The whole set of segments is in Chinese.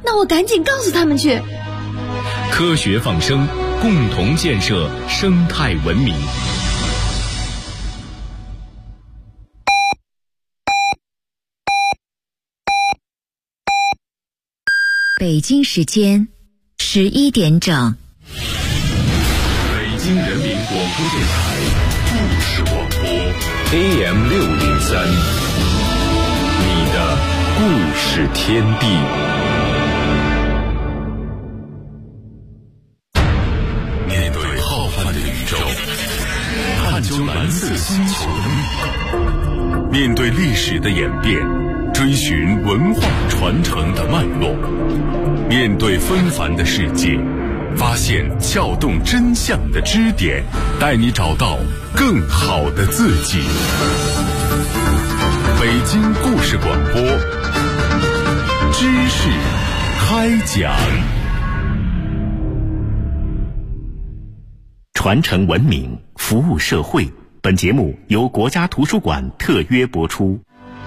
那我赶紧告诉他们去。 科学放生，共同建设生态文明。 北京时间11点整。 北京人民广播电台故事广播 AM603，你的故事天地。面对浩瀚的宇宙，探究蓝色星球的密码，面对历史的演变，追寻文化传承的脉络，面对纷繁的世界，发现撬动真相的支点，带你找到更好的自己。北京故事广播，知识开讲。传承文明，服务社会。本节目由国家图书馆特约播出。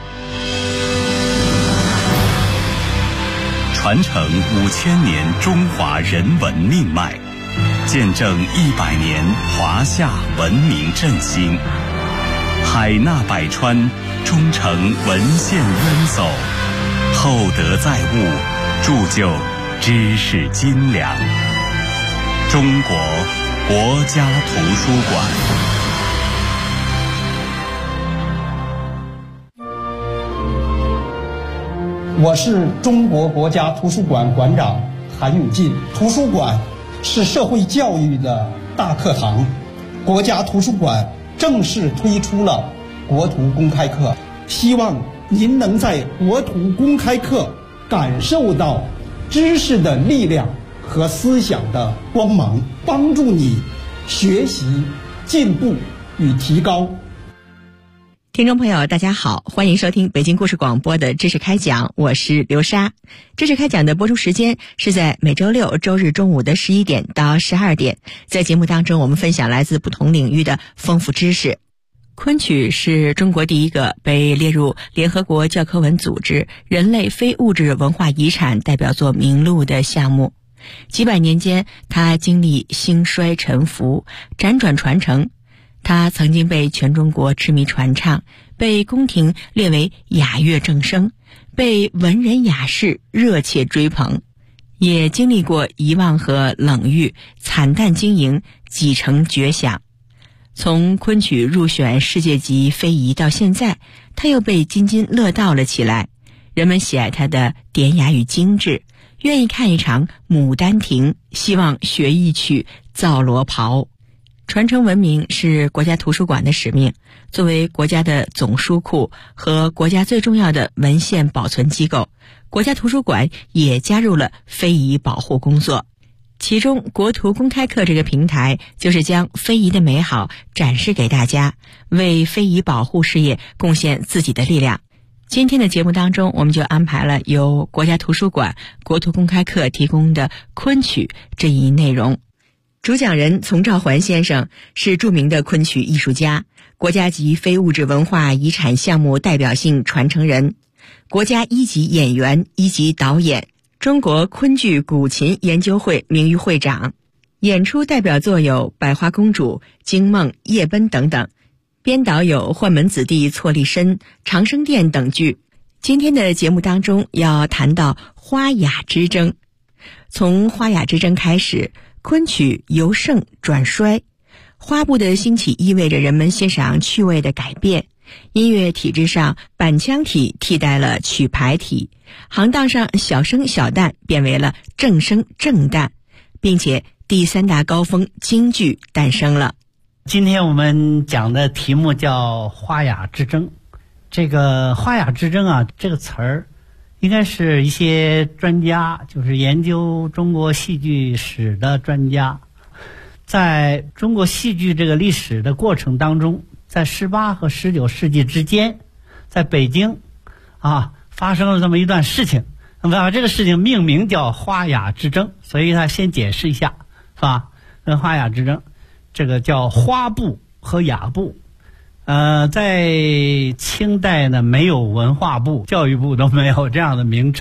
传承5000年中华人文命脉，见证100年华夏文明振兴。海纳百川，忠诚文献渊薮，厚德载物，铸就知识斤两。中国国家图书馆。 我是中国国家图书馆馆长韩永进。图书馆是社会教育的大课堂，国家图书馆正式推出了国图公开课，希望您能在国图公开课感受到知识的力量和思想的光芒，帮助你学习、进步与提高。 听众朋友大家好，欢迎收听北京故事广播的知识开讲，我是刘莎。知识开讲的播出时间是在每周六周日中午的11点到12点，在节目当中我们分享来自不同领域的丰富知识。昆曲是中国第一个被列入联合国教科文组织人类非物质文化遗产代表作名录的项目。几百年间，它经历兴衰沉浮，辗转传承。它曾经被全中国痴迷传唱，被宫廷列为雅乐正声，被文人雅士热切追捧，也经历过遗忘和冷遇，惨淡经营，几成绝响。从昆曲入选世界级非遗到现在，它又被津津乐道了起来。人们喜爱它的典雅与精致，愿意看一场《牡丹亭》，希望学一曲《皂罗袍》。传承文明是国家图书馆的使命，作为国家的总书库和国家最重要的文献保存机构，国家图书馆也加入了非遗保护工作。其中国图公开课这个平台就是将非遗的美好展示给大家，为非遗保护事业贡献自己的力量。今天的节目当中，我们就安排了由国家图书馆国图公开课提供的昆曲这一内容。主讲人丛兆环先生是著名的昆曲艺术家，国家级非物质文化遗产项目代表性传承人，国家1级演员、1级导演，中国昆剧古琴研究会名誉会长，演出代表作有《百花公主》、《惊梦》、《夜奔》等等，编导有《宦门子弟错立身》、《长生殿》等剧。今天的节目当中要谈到花雅之争。从花雅之争开始，昆曲由盛转衰，花布的兴起意味着人们欣赏趣味的改变。音乐体制上，板腔体替代了曲牌体，行当上小生小旦变为了正生正旦，并且第3大高峰京剧诞生了。 今天我们讲的题目叫花雅之争。这个花雅之争啊，这个词儿应该是一些专家，就是研究中国戏剧史的专家，在中国戏剧这个历史的过程当中，在18和19世纪之间，在北京发生了这么一段事情，那么把这个事情命名叫花雅之争。所以他先解释一下，是吧？花雅之争，这个叫花布和雅布。在清代呢，没有文化部、教育部都没有这样的名称，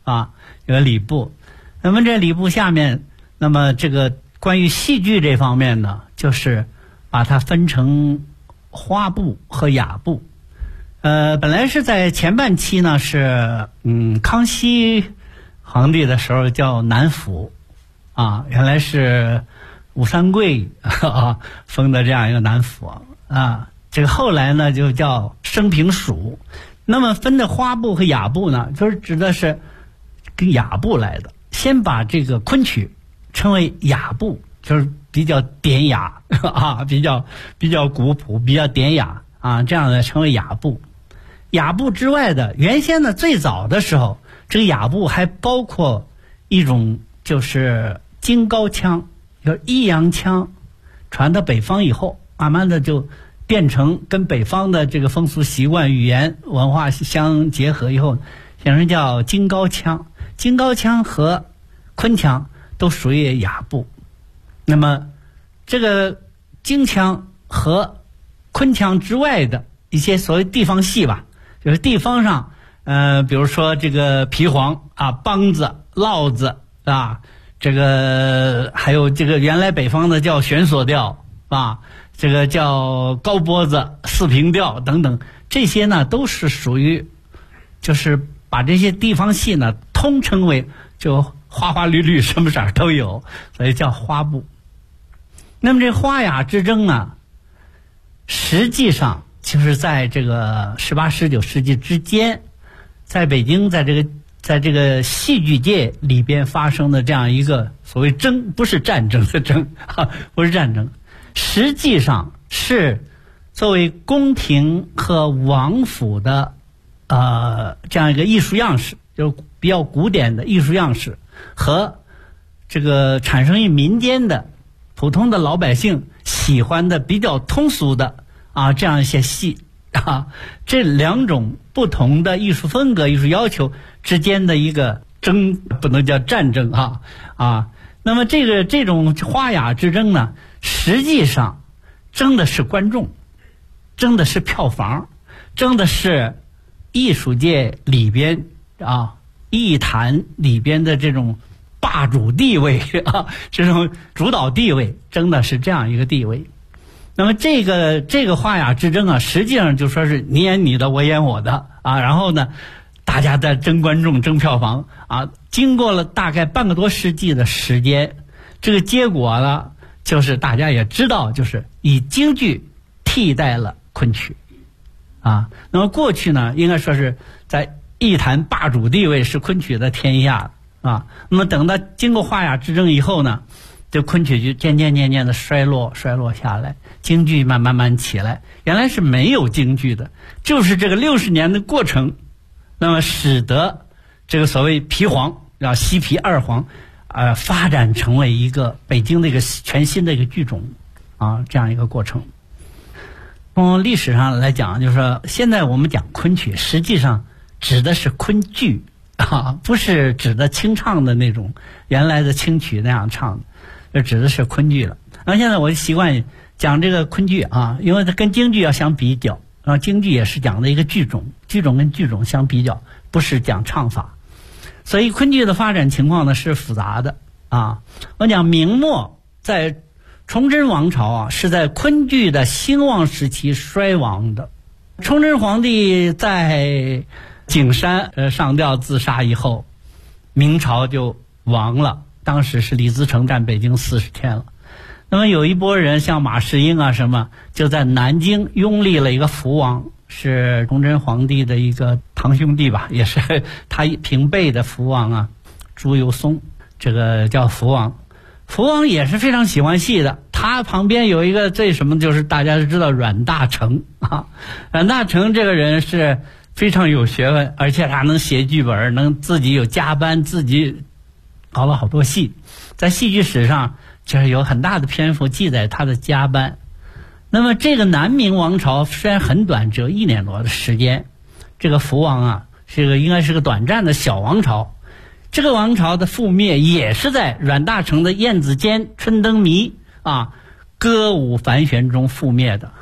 啊，有礼部。那么这礼部下面，那么这个关于戏剧这方面呢，就是把它分成花部和雅部。本来是在前半期呢是康熙皇帝的时候叫南府啊，原来是吴三桂封的这样一个南府啊。这个后来呢就叫升平署。那么分的花部和雅部呢，就是指的是跟雅部来的。先把这个昆曲称为雅部，就是比较典雅啊，比较古朴，比较典雅啊，这样的称为雅部。雅部之外的，原先呢最早的时候，这个雅部还包括一种就是京高腔，就是弋阳腔，传到北方以后，慢慢的就变成跟北方的这个风俗习惯、语言文化相结合以后，变成叫京高腔。京高腔和昆腔都属于雅部。那么这个京腔和昆腔之外的一些所谓地方戏吧，就是地方上比如说这个皮黄啊、梆子、烙子啊，这个还有这个原来北方的叫悬索调啊，这个叫高脖子、四平调等等，这些呢都是属于就是把这些地方戏呢通称为就花花绿绿什么色都有，所以叫花部。那么这花雅之争呢，实际上就是在这个18、19世纪之间，在北京在这个戏剧界里边发生的这样一个所谓争，不是战争的争不是战争，实际上是作为宫廷和王府的这样一个艺术样式，就是比较古典的艺术样式，和这个产生于民间的普通的老百姓喜欢的比较通俗的这样一些戏这两种不同的艺术风格、艺术要求之间的一个争，不能叫战争那么这种花雅之争呢，实际上争的是观众，争的是票房，争的是艺术界里边艺坛里边的这种霸主地位这种主导地位，争的是这样一个地位。那么这个花雅之争实际上就说是你演你的，我演我的然后呢，大家在争观众、争票房经过了大概半个多世纪的时间，这个结果呢，就是大家也知道，就是以京剧替代了昆曲那么过去呢，应该说是在艺坛霸主地位是昆曲的天下那么等到经过花雅之争以后呢，这昆曲就渐渐的衰落下来，京剧慢慢起来。原来是没有京剧的，就是这个60年的过程，那么使得这个所谓皮黄西皮二黄发展成为一个北京的一个全新的一个剧种这样一个过程。从历史上来讲，就是说现在我们讲昆曲，实际上指的是昆剧不是指的清唱的那种原来的清曲那样唱的，这指的是昆剧了。然后现在我习惯讲这个昆剧因为它跟京剧要相比较京剧也是讲的一个剧种，剧种跟剧种相比较，不是讲唱法。所以昆剧的发展情况呢是复杂的我讲明末在崇祯王朝是在昆剧的兴旺时期衰亡的。崇祯皇帝在景山上吊自杀以后，明朝就亡了。当时是李自成占北京40天了。那么有一波人像马士英什么，就在南京拥立了一个福王，是崇祯皇帝的一个堂兄弟吧，也是他平辈的福王朱由崧，这个叫福王。福王也是非常喜欢戏的，他旁边有一个最什么，就是大家都知道阮大铖阮大铖这个人是非常有学问，而且他能写剧本，能自己有加班，自己搞了好多戏，在戏剧史上就是有很大的篇幅记载他的加班。那么这个南明王朝虽然很短，只有1年多的时间，这个福王应该是个短暂的小王朝。这个王朝的覆灭也是在阮大铖的燕子监、春灯谜歌舞繁旋中覆灭的。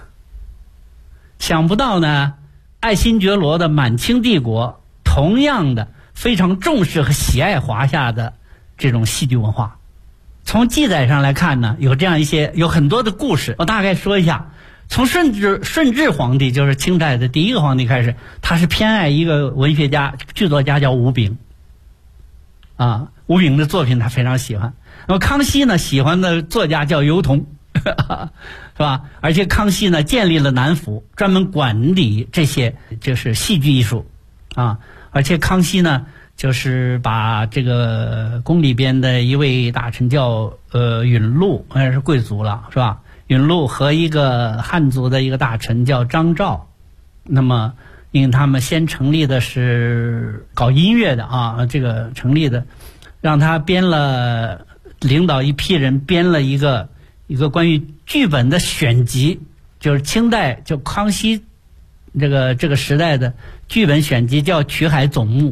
想不到呢，爱新觉罗的满清帝国同样的非常重视和喜爱华夏的这种戏剧文化。从记载上来看呢，有很多的故事，我大概说一下。从顺治皇帝，就是清代的第一个皇帝开始，他是偏爱一个文学家、剧作家叫吴炳，吴炳的作品他非常喜欢。那么康熙呢，喜欢的作家叫尤桐，是吧？而且康熙呢，建立了南府，专门管理这些就是戏剧艺术，而且康熙呢，就是把这个宫里边的一位大臣叫允禄，是贵族了，是吧？允禄和一个汉族的一个大臣叫张昭，那么因为他们先成立的是搞音乐的这个成立的，让他领导一批人编了一个关于剧本的选集，就是清代就康熙这个时代的剧本选集叫《曲海总目》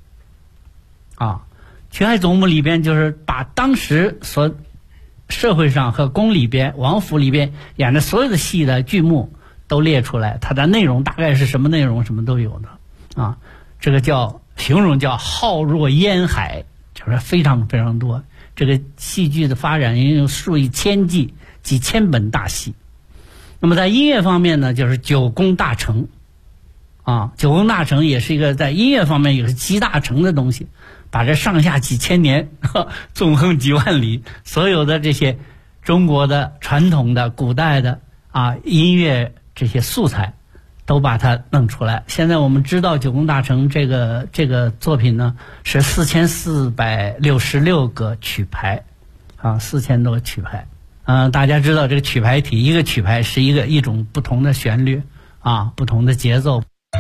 曲海总目里边就是把当时社会上和宫里边、王府里边演的所有的戏的剧目都列出来，它的内容大概是什么内容，什么都有的这个形容叫浩若烟海，就是非常非常多。这个戏剧的发展已经有数以千计、几千本大戏。那么在音乐方面呢，就是九宫大成九宫大成也是一个在音乐方面也是集大成的东西。把这上下几千年纵横几万里，所有的这些中国的传统的古代的音乐这些素材都把它弄出来。现在我们知道九宫大成这个作品呢是4466个曲牌，4000多个曲牌。大家知道这个曲牌体，一个曲牌是一种不同的旋律不同的节奏。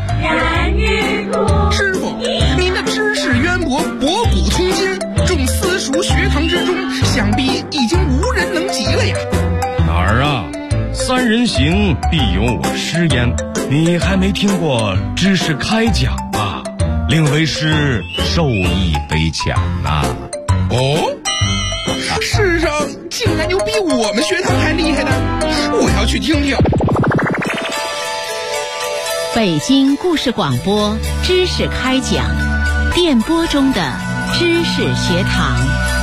师傅，您的知识渊博，博古通今，众私塾学堂之中，想必已经无人能及了呀。 哪儿啊？三人行，必有我师焉。你还没听过知识开讲啊？令为师受益匪浅呐。 世上竟然有比我们学堂还厉害的，我要去听听。 北京故事广播知识开讲，电波中的知识学堂。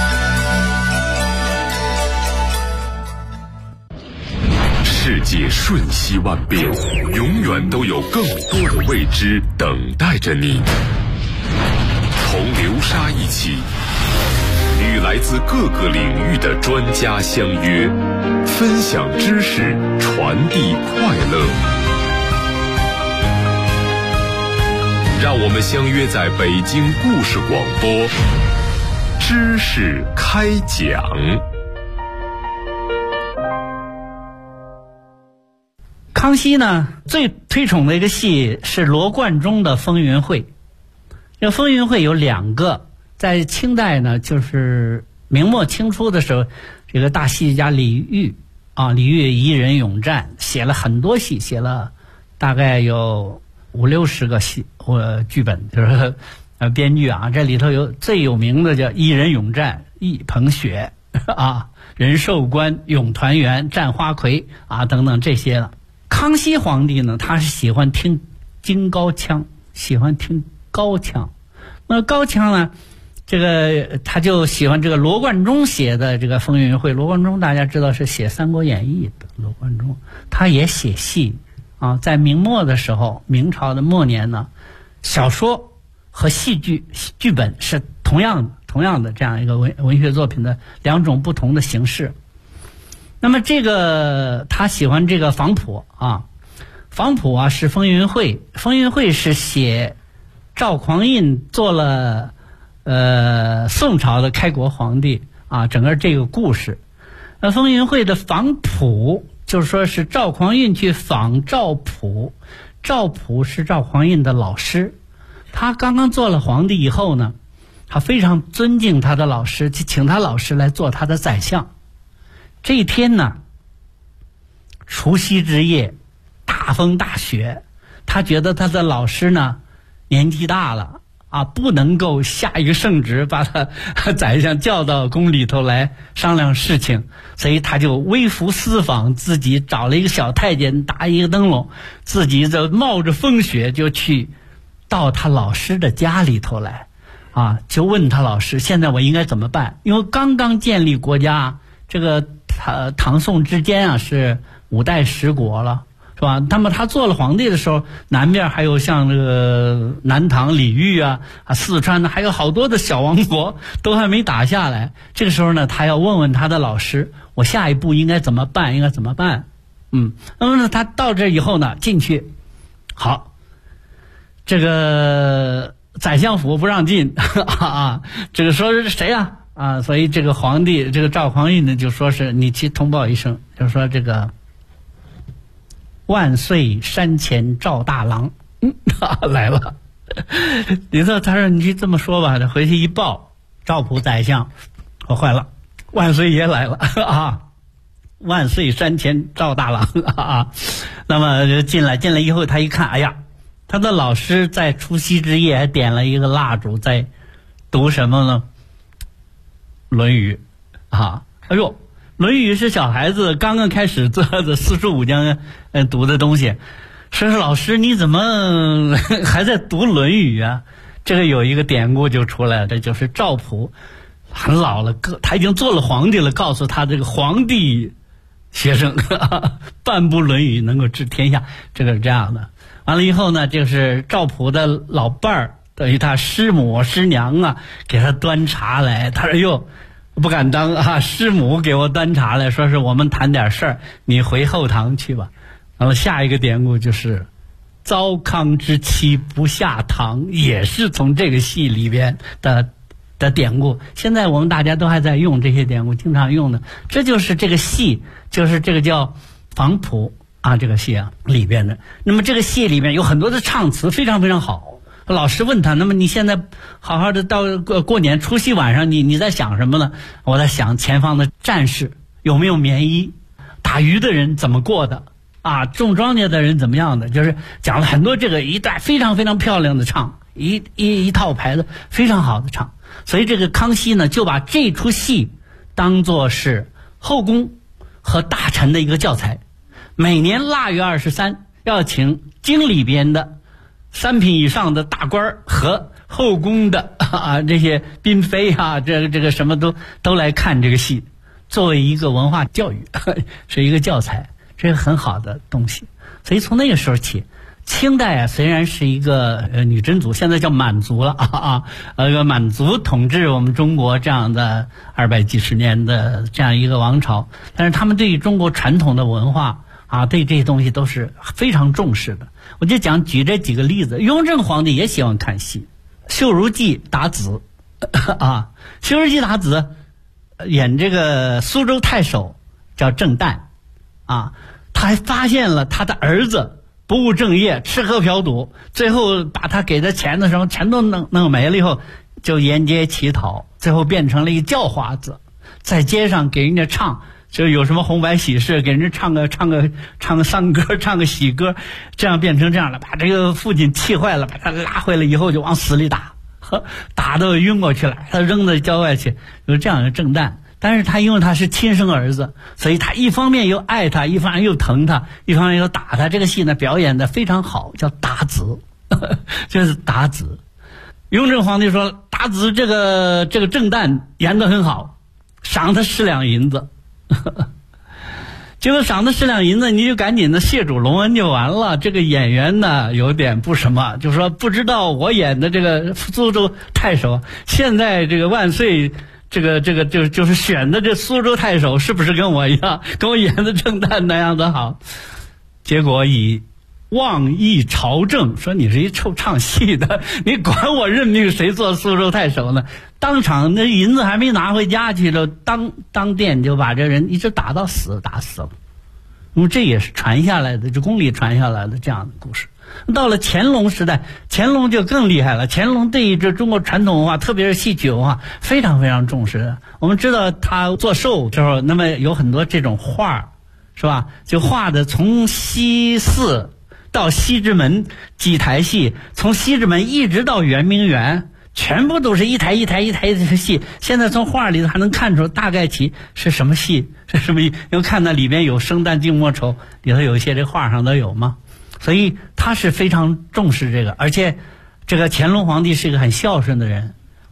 世界瞬息万变，永远都有更多的未知等待着你。同流沙一起，与来自各个领域的专家相约，分享知识，传递快乐。让我们相约在北京故事广播，知识开讲。 康熙呢，最推崇的一个戏是罗贯中的《风云会》。这个《风云会》有2个，在清代呢，就是明末清初的时候，这个大戏剧家李煜一人勇战，写了很多戏，写了大概有50-60个戏剧本，就是编剧这里头有最有名的叫一人勇战、一捧雪人寿观、咏团圆、战花魁等等这些了。康熙皇帝呢，他是喜欢听京高腔，喜欢听高腔。那高腔呢，这个他就喜欢这个罗贯中写的这个《风云会》。罗贯中大家知道是写《三国演义》的，罗贯中他也写戏在明末的时候，明朝的末年呢，小说和戏剧剧本是同样的这样一个文学作品的2种不同的形式。那么这个他喜欢这个房谱房谱是《风云会》，《风云会》是写赵匡胤做了宋朝的开国皇帝整个这个故事。《风云会》的房谱就是说是赵匡胤去访赵普，赵普是赵匡胤的老师，他刚刚做了皇帝以后呢，他非常尊敬他的老师，去请他老师来做他的宰相。这一天呢，除夕之夜，大风大雪，他觉得他的老师呢年纪大了不能够下一个圣旨把他宰相叫到宫里头来商量事情，所以他就微服私访，自己找了一个小太监，搭一个灯笼，自己就冒着风雪就去到他老师的家里头来。 就问他老师，现在我应该怎么办？因为刚刚建立国家，这个唐宋之间是5代10国了，是吧？那么他做了皇帝的时候，南边还有像这个南唐、李煜四川呢，还有好多的小王国都还没打下来。这个时候呢，他要问问他的老师，我下一步应该怎么办？那么呢，他到这以后呢，进去，好，这个宰相府不让进这个说是谁所以这个皇帝，这个赵匡胤呢，就说是你去通报一声，就说这个万岁山前赵大郎来了。你说他说你去这么说吧，他回去一报，赵普宰相，我坏了，万岁爷来了万岁山前赵大郎那么就进来以后，他一看，哎呀，他的老师在除夕之夜还点了一个蜡烛，在读什么呢？论语哎呦，论语是小孩子刚刚开始做的四书五经读的东西。说是老师你怎么还在读论语啊？这个有一个典故就出来了，这就是赵普很老了，他已经做了皇帝了，告诉他这个皇帝学生半部论语能够治天下，这个是这样的。完了以后呢，就是赵普的老伴儿，等于他师母师娘给他端茶来，他说哟不敢当师母给我端茶来，说是我们谈点事儿，你回后堂去吧。然后下一个典故就是糟糠之妻不下堂，也是从这个戏里边的典故。现在我们大家都还在用这些典故，经常用的，这就是这个戏，就是这个叫房谱这个戏里边的。那么这个戏里面有很多的唱词非常非常好。老师问他，那么你现在好好的到过年除夕晚上，你在想什么呢？我在想前方的战士有没有棉衣，打鱼的人怎么过的种庄稼的人怎么样的，就是讲了很多这个一段非常非常漂亮的唱，一套牌子非常好的唱。所以这个康熙呢，就把这出戏当作是后宫和大臣的一个教材。每年腊月23要请京里边的3品以上的大官和后宫的这些嫔妃这个什么都来看这个戏，作为一个文化教育是一个教材，这是很好的东西。所以从那个时候起，清代虽然是一个女真族，现在叫满族了满族统治我们中国这样的200几十年的这样一个王朝，但是他们对于中国传统的文化对这些东西都是非常重视的。我就举这几个例子。雍正皇帝也喜欢看戏，秀如记打子秀如记打子演这个苏州太守叫郑旦他还发现了他的儿子不务正业，吃喝嫖赌，最后把他给的钱的时候全都弄没了以后，就沿街乞讨，最后变成了一个叫花子，在街上给人家唱，就有什么红白喜事，给人家唱个丧歌，唱个喜歌，这样变成这样了，把这个父亲气坏了，把他拉回来以后就往死里打，打到晕过去了，他扔到郊外去，有这样的郑旦。但是他因为他是亲生儿子，所以他一方面又爱他，一方面又疼他，一方面又打他。这个戏呢表演的非常好，叫打子就是打子。雍正皇帝说打子这个郑旦演得很好，赏他10两银子结果赏他10两银子，你就赶紧的谢主隆恩就完了。这个演员呢有点不什么，就说不知道我演的这个苏州太守，现在这个万岁这个就是选的这苏州太守是不是跟我一样，跟我演的郑旦那样的好？结果以妄议朝政，说你是一臭唱戏的，你管我任命谁做苏州太守呢？当场那银子还没拿回家去了，当殿就把这人一直打到死，打死了。那么这也是传下来的，这宫里传下来的这样的故事。到了乾隆时代，乾隆就更厉害了。乾隆对于这中国传统文化，特别是戏曲文化，非常非常重视的。我们知道他做寿之后，那么有很多这种画，是吧？就画的从西寺到西直门几台戏，从西直门一直到圆明园，全部都是一台的戏。现在从画里头还能看出大概其是什么戏，是什么戏。因为看到里边有生旦净末丑，里头有一些这画上都有嘛。所以他是非常重视这个，而且这个乾隆皇帝是一个很孝顺的人。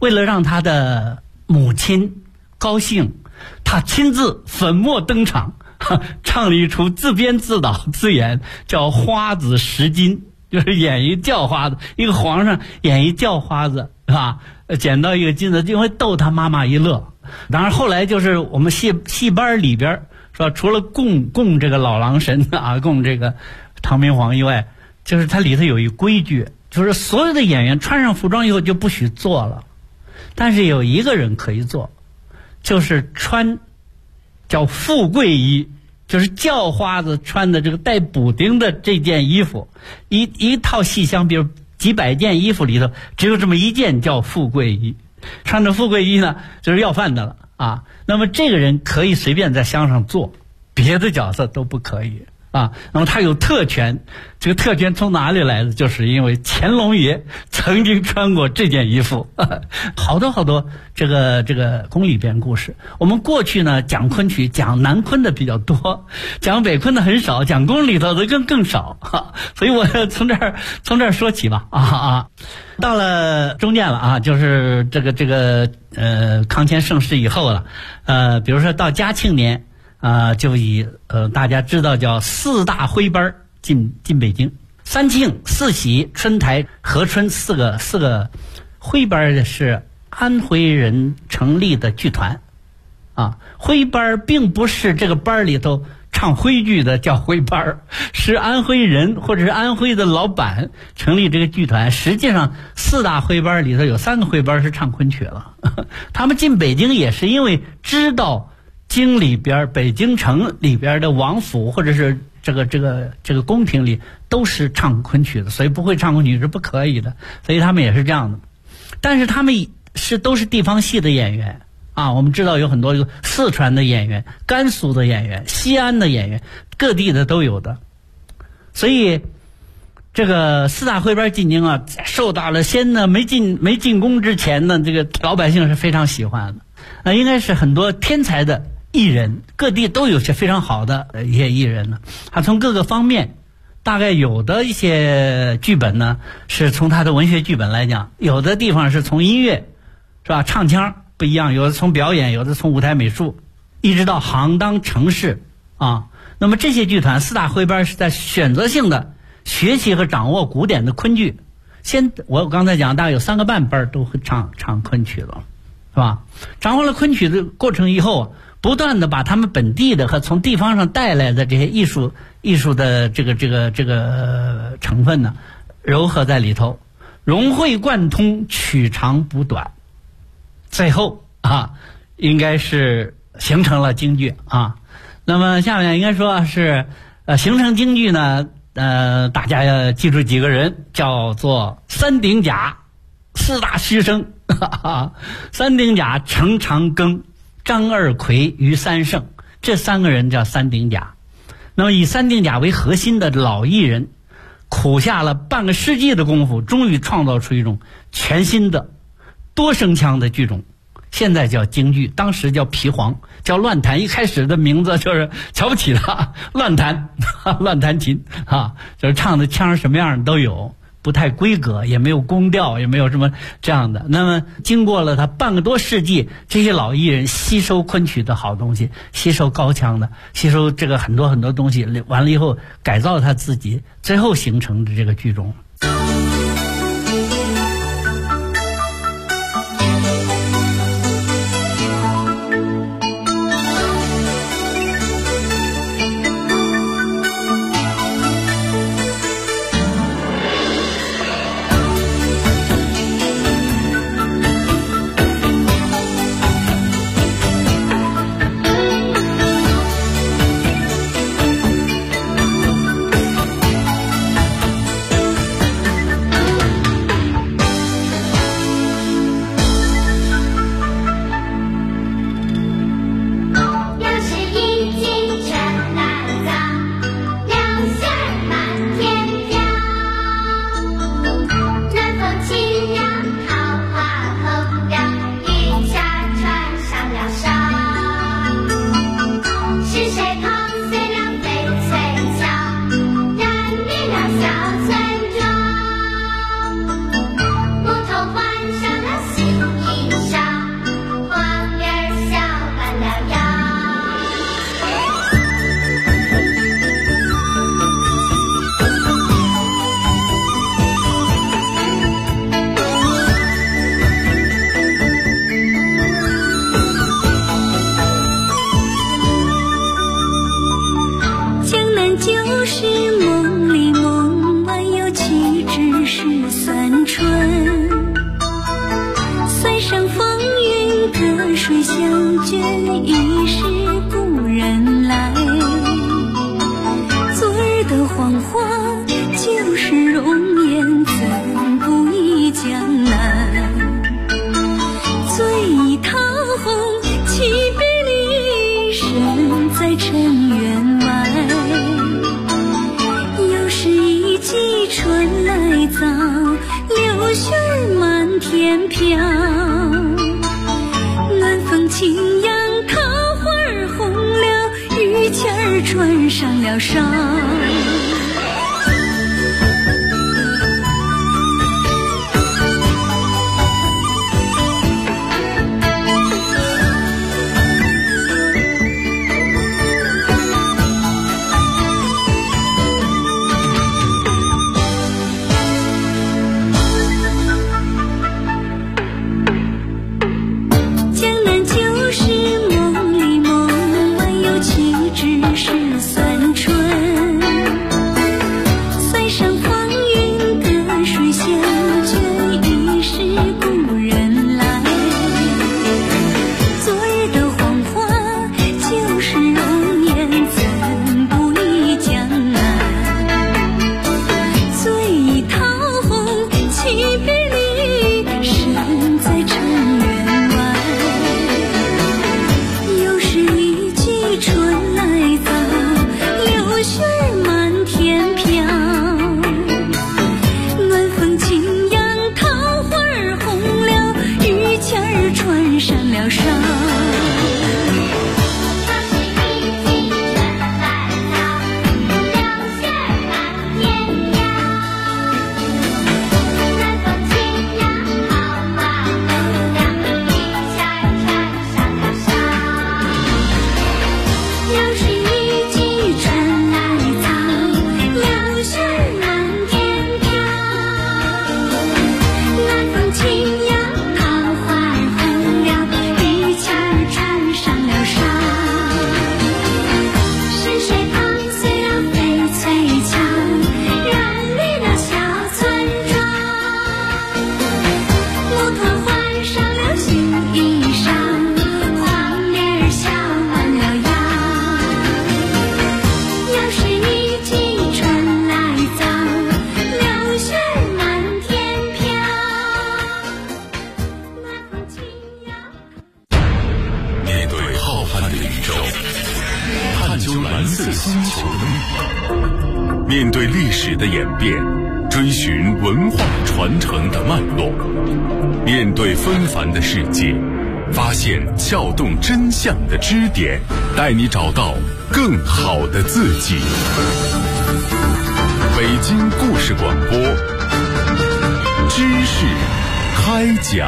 为了让他的母亲高兴，他亲自粉墨登场，唱了一出自编自导自演，叫《花子拾金》，就是演一叫花子，一个皇上演一叫花子，是吧？捡到一个金子，因为逗他妈妈一乐。当然后来就是我们戏班里边是吧，除了供这个老郎神啊，供这个唐明皇以外，就是它里头有一规矩，就是所有的演员穿上服装以后就不许做了，但是有一个人可以做，就是穿叫富贵衣，就是叫花子穿的这个带补丁的这件衣服，一套戏箱，比如几百件衣服里头只有这么一件叫富贵衣，穿着富贵衣呢就是要饭的了啊。那么这个人可以随便在箱上坐，别的角色都不可以啊。那么他有特权，这个特权从哪里来的？就是因为乾隆爷曾经穿过这件衣服。好多这个宫里边故事。我们过去呢讲昆曲讲南昆的比较多，讲北昆的很少，讲宫里头的更少。所以我从这儿说起吧。到了中间了啊，就是这个康乾盛世以后了。比如说到嘉庆年。就以大家知道叫4大徽班进北京，三庆、四喜、春台、和春四个徽班是安徽人成立的剧团啊。徽班并不是这个班里头唱徽剧的叫徽班，是安徽人或者是安徽的老板成立这个剧团。实际上4大徽班里头有3个徽班是唱昆曲了。他们进北京也是因为知道京里边北京城里边的王府或者是这个宫廷里都是唱昆曲的，所以不会唱昆曲是不可以的，所以他们也是这样的。但是他们都是地方戏的演员啊，我们知道有很多四川的演员、甘肃的演员、西安的演员，各地的都有的。所以这个4大徽班进京啊，受到了先呢没进宫之前呢，这个老百姓是非常喜欢的。应该是很多天才的艺人，各地都有些非常好的一些艺人呢。他从各个方面，大概有的一些剧本呢是从他的文学剧本来讲，有的地方是从音乐是吧，唱腔不一样，有的从表演，有的从舞台美术，一直到行当程式啊。那么这些剧团4大徽班是在选择性的学习和掌握古典的昆剧。我刚才讲大概有3个半班都会唱昆曲了，是吧？掌握了昆曲的过程以后，不断的把他们本地的和从地方上带来的这些艺术的这个成分呢，糅合在里头，融会贯通，取长补短，最后应该是形成了京剧啊。那么下面应该说是形成京剧呢，大家要记住几个人，叫做3鼎甲、4大须生。3鼎甲程长庚、张二奎、于三胜，这3个人叫3鼎甲。那么以3鼎甲为核心的老艺人，苦下了半个世纪的功夫，终于创造出一种全新的多声腔的剧种，现在叫京剧，当时叫皮黄，叫乱弹。一开始的名字就是瞧不起他，乱弹琴就是唱的腔什么样的都有，不太规格，也没有宫调，也没有什么这样的。那么经过了他半个多世纪，这些老艺人吸收昆曲的好东西，吸收高腔的，吸收这个很多东西，完了以后改造他自己，最后形成的这个剧种。 青阳，桃花儿红了，玉签儿穿上了裳。 面对历史的演变，追寻文化传承的脉络，面对纷繁的世界，发现撬动真相的支点，带你找到更好的自己。北京故事广播，知识开讲。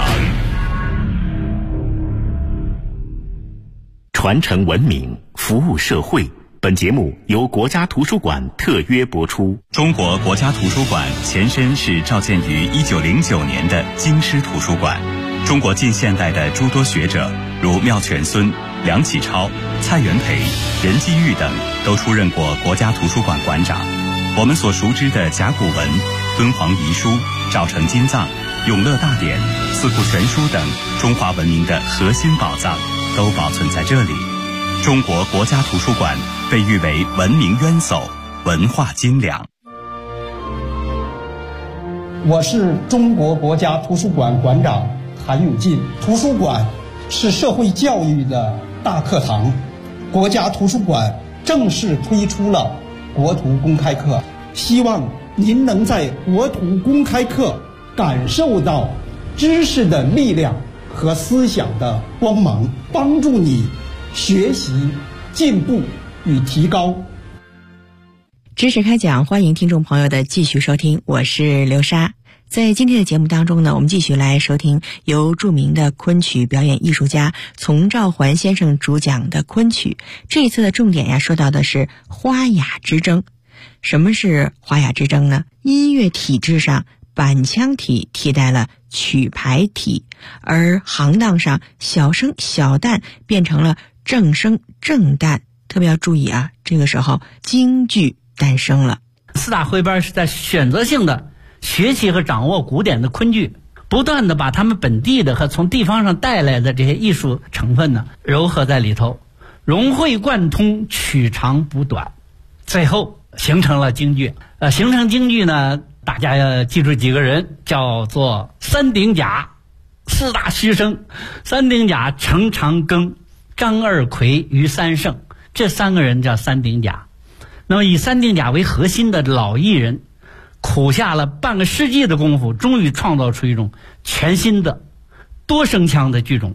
传承文明，服务社会。本节目由国家图书馆特约播出。中国国家图书馆前身是召建于1909年的京师图书馆。中国近现代的诸多学者，如妙泉孙、梁启超、蔡元培、任继玉等，都出任过国家图书馆馆长。我们所熟知的甲骨文、敦煌遗书、赵城金藏、永乐大典、四库全书等中华文明的核心宝藏，都保存在这里。中国国家图书馆被誉为文明渊薮、文化精良。 我是中国国家图书馆馆长韩永进。图书馆是社会教育的大课堂，国家图书馆正式推出了国图公开课，希望您能在国图公开课感受到知识的力量和思想的光芒，帮助你学习、进步与提高。 知识开讲，欢迎听众朋友的继续收听，我是刘莎。在今天的节目当中呢，我们继续来收听由著名的昆曲表演艺术家丛兆环先生主讲的昆曲。这一次的重点说到的是花雅之争。什么是花雅之争呢？音乐体制上，板腔体替代了曲牌体，而行当上，小声小旦变成了正声正旦。特别要注意啊，这个时候京剧诞生了。 四大徽班是在选择性的学习和掌握古典的昆剧，不断的把他们本地的和从地方上带来的这些艺术成分呢糅合在里头，融会贯通，取长补短，最后形成了京剧。形成京剧呢，大家要记住几个人，叫做三鼎甲、四大须生。三鼎甲程长庚、张二奎、于三胜，这三个人叫三鼎甲。那么以三鼎甲为核心的老艺人，苦下了半个世纪的功夫，终于创造出一种全新的多声腔的剧种，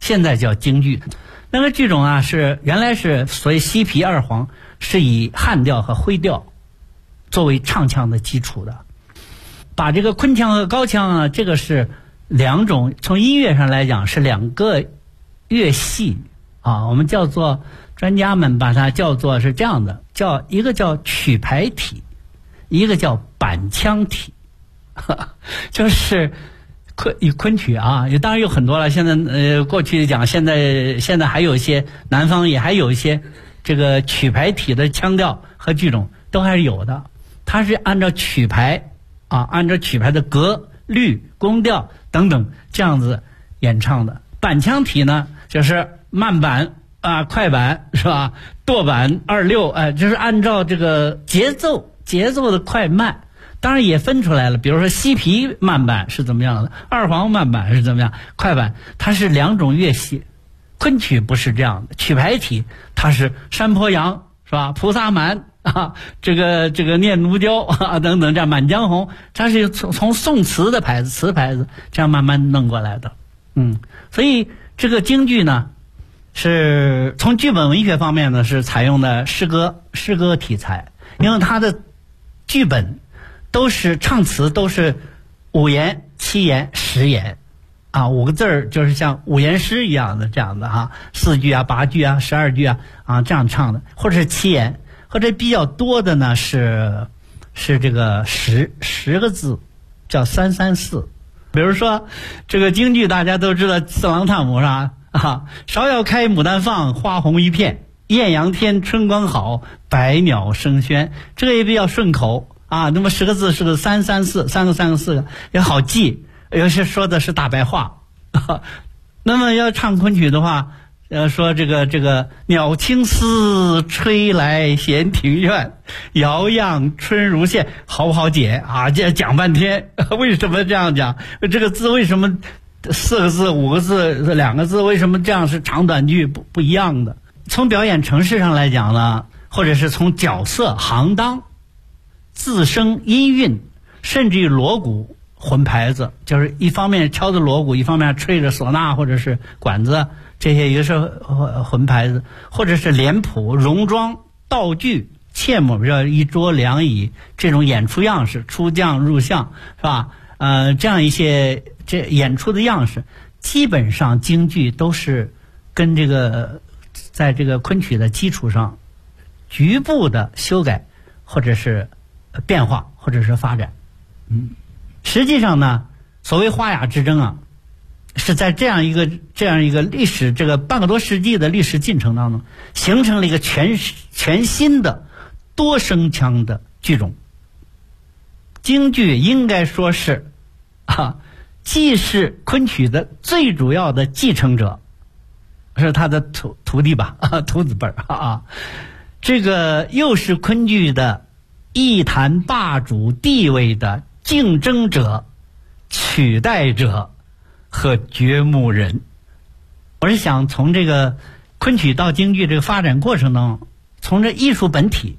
现在叫京剧。那个剧种啊，原来是所谓西皮二黄，是以汉调和徽调作为唱腔的基础的。把这个昆腔和高腔啊，这个是两种，从音乐上来讲是两个乐系啊，我们叫做专家们把它叫做是这样的，一个叫曲牌体，一个叫板腔体，就是昆曲啊，当然有很多了。现在过去讲，现在还有一些南方也还有一些这个曲牌体的腔调和剧种都还是有的。它是按照曲牌啊，按照曲牌的格律、宫调等等这样子演唱的。板腔体呢，就是慢板啊、快板是吧？舵板、二六，就是按照这个节奏的快慢。当然也分出来了，比如说西皮慢板是怎么样的，二黄慢板是怎么样，快板它是两种乐器。昆曲不是这样的，曲牌体它是山坡羊是吧，菩萨蛮啊，这个念奴娇啊等等，这样满江红，它是从宋词的牌子、词牌子这样慢慢弄过来的。所以这个京剧呢，是从剧本文学方面呢是采用的诗歌题材，因为它的剧本都是唱词都是5言、7言、10言啊，5个字儿就是像5言诗一样的这样的哈，4句啊、8句啊、12句啊这样唱的，或者是7言，或者比较多的呢是这个10个字，叫334。比如说这个京剧大家都知道四郎探母是吧？芍药开牡丹放，花红一片，艳阳天春光好，百鸟生喧，这个也比较顺口啊。那么10个字是个334，三个4个也好记，有些说的是大白话。那么要唱昆曲的话，说这个鸟青丝吹来闲庭院，遥样春如现，好不好解啊？这讲半天，为什么这样讲？这个字为什么4个字、5个字、2个字，为什么这样是长短句不一样的？从表演程式上来讲呢，或者是从角色、行当、自声、音韵，甚至于锣鼓、混牌子，就是一方面敲着锣鼓，一方面吹着唢呐或者是管子，这些也是混牌子，或者是脸谱、戎装、道具、切幕，比如一桌两椅这种演出样式，出将入相是吧？这样一些这演出的样式，基本上京剧都是跟这个在这个昆曲的基础上局部的修改或者是变化或者是发展。实际上呢，所谓花雅之争啊，是在这样一个历史这个半个多世纪的历史进程当中，形成了一个全新的多声腔的剧种。京剧应该说是既是昆曲的最主要的继承者，是他的徒弟吧，徒子辈啊。这个又是昆剧的艺坛霸主地位的竞争者、取代者和掘墓人。我是想从这个昆曲到京剧这个发展过程当中，从艺术本体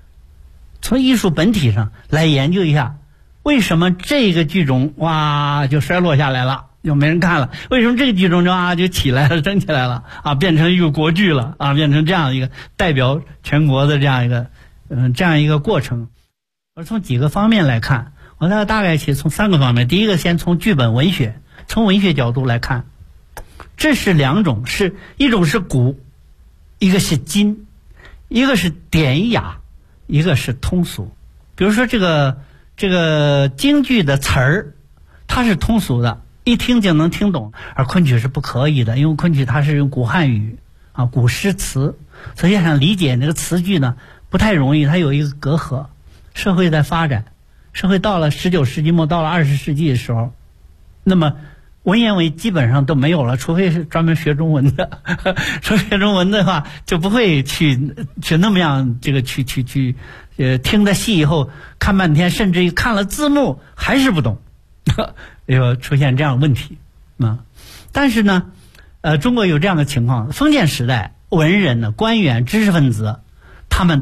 上来研究一下，为什么这个剧种就衰落下来了，就没人看了？为什么这个剧种就起来了，争起来了啊，变成一个国剧了啊，变成这样一个代表全国的这样一个过程？而从几个方面来看，我大概从3个方面。第一个，先从剧本文学，从文学角度来看，这是两种，一种是古，一个是今，一个是典雅，一个是通俗。比如说这个京剧的词儿，它是通俗的，一听就能听懂，而昆曲是不可以的，因为昆曲它是用古汉语啊，古诗词，所以想理解那个词句呢不太容易，它有一个隔阂。社会在发展，社会到了19世纪末，到了20世纪的时候，那么文言文基本上都没有了，除非是专门学中文的。说学中文的话，就不会去那么样去听得细以后看半天，甚至于看了字幕还是不懂，有出现这样的问题啊。但是呢，中国有这样的情况，封建时代文人呢、官员、知识分子，他们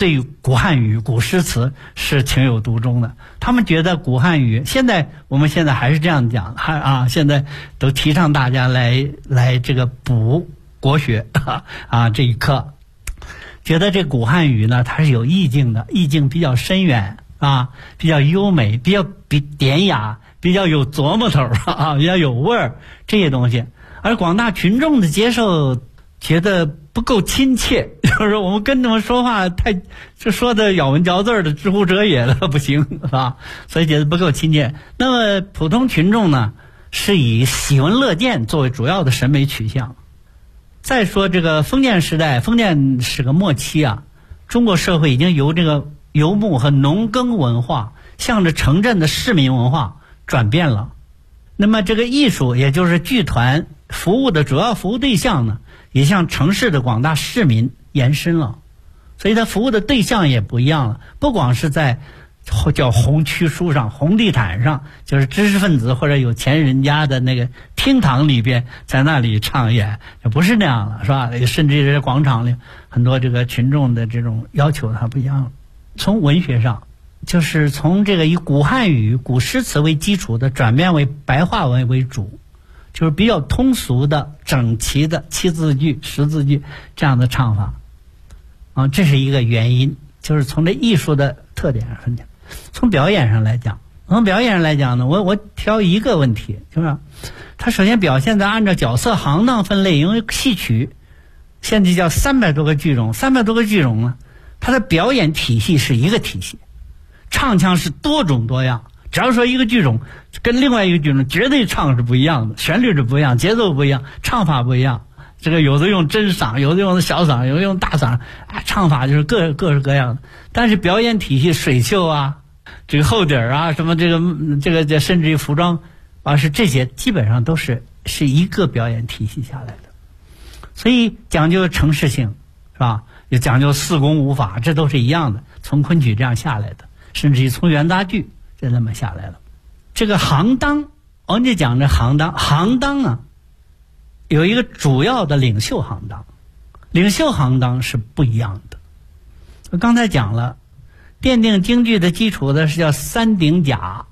对于古汉语、古诗词是情有独钟的。他们觉得古汉语，我们现在还是这样讲现在都提倡大家来这个补国学这一课，觉得这古汉语呢，它是有意境的，意境比较深远比较优美，比较典雅，比较有琢磨头比较有味儿这些东西。而广大群众的接受觉得不够亲切，就是我们跟他们说话就说的咬文嚼字的，知乎者也的不行所以觉得不够亲切。那么普通群众呢，是以喜闻乐见作为主要的审美取向。再说这个封建时代，封建是个末期中国社会已经由这个游牧和农耕文化向着城镇的市民文化转变了。那么这个艺术，也就是剧团服务的主要服务对象呢，也向城市的广大市民延伸了，所以它服务的对象也不一样了。不光是在叫红区书上、红地毯上，就是知识分子或者有钱人家的那个厅堂里边，在那里唱演，就不是那样了，是吧？甚至是广场里很多这个群众的这种要求它不一样了。从文学上，就是从这个以古汉语、古诗词为基础的转变为白话文为主，就是比较通俗的、整齐的7字句、10字句这样的唱法这是一个原因，就是从这艺术的特点上分讲。从表演上来讲呢，我挑一个问题，就是它首先表现在按照角色行当分类，因为戏曲现在叫300多个剧种，300多个剧种呢，它的表演体系是一个体系，唱腔是多种多样。只要说一个剧种跟另外一个剧种绝对唱是不一样的，旋律是不一样，节奏不一样，唱法不一样。这个有的用真嗓，有的用小嗓，有的用大嗓，唱法就是各式各样的。但是表演体系水袖这个后底什么这个甚至于服装是这些基本上都是一个表演体系下来的。所以讲究程式性，是吧？也讲究4功5法，这都是一样的，从昆曲这样下来的，甚至于从元杂剧就这么下来了。这个行当，我们就讲这行当有一个主要的领袖行当，领袖行当是不一样的。我刚才讲了，奠定京剧的基础的是叫3鼎甲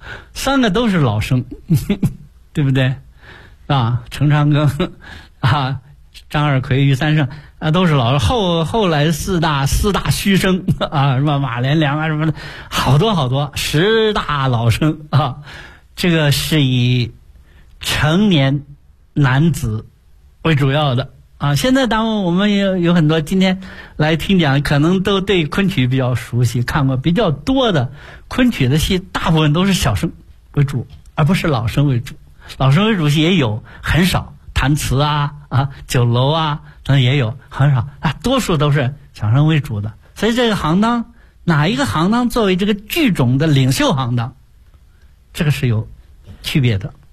，3个都是老生对不对程长庚张二奎、于三胜都是老生。后来四大须生什么马连良什么的，好多10大老生这个是以成年男子为主要的现在当然我们也有很多今天来听讲，可能都对昆曲比较熟悉，看过比较多的昆曲的戏，大部分都是小生为主，而不是老生为主。老生为主戏也有，很少，弹词酒楼等也有，很少多数都是小生为主的。所以这个行当，哪一个行当作为这个剧种的领袖行当，这个是有区别的。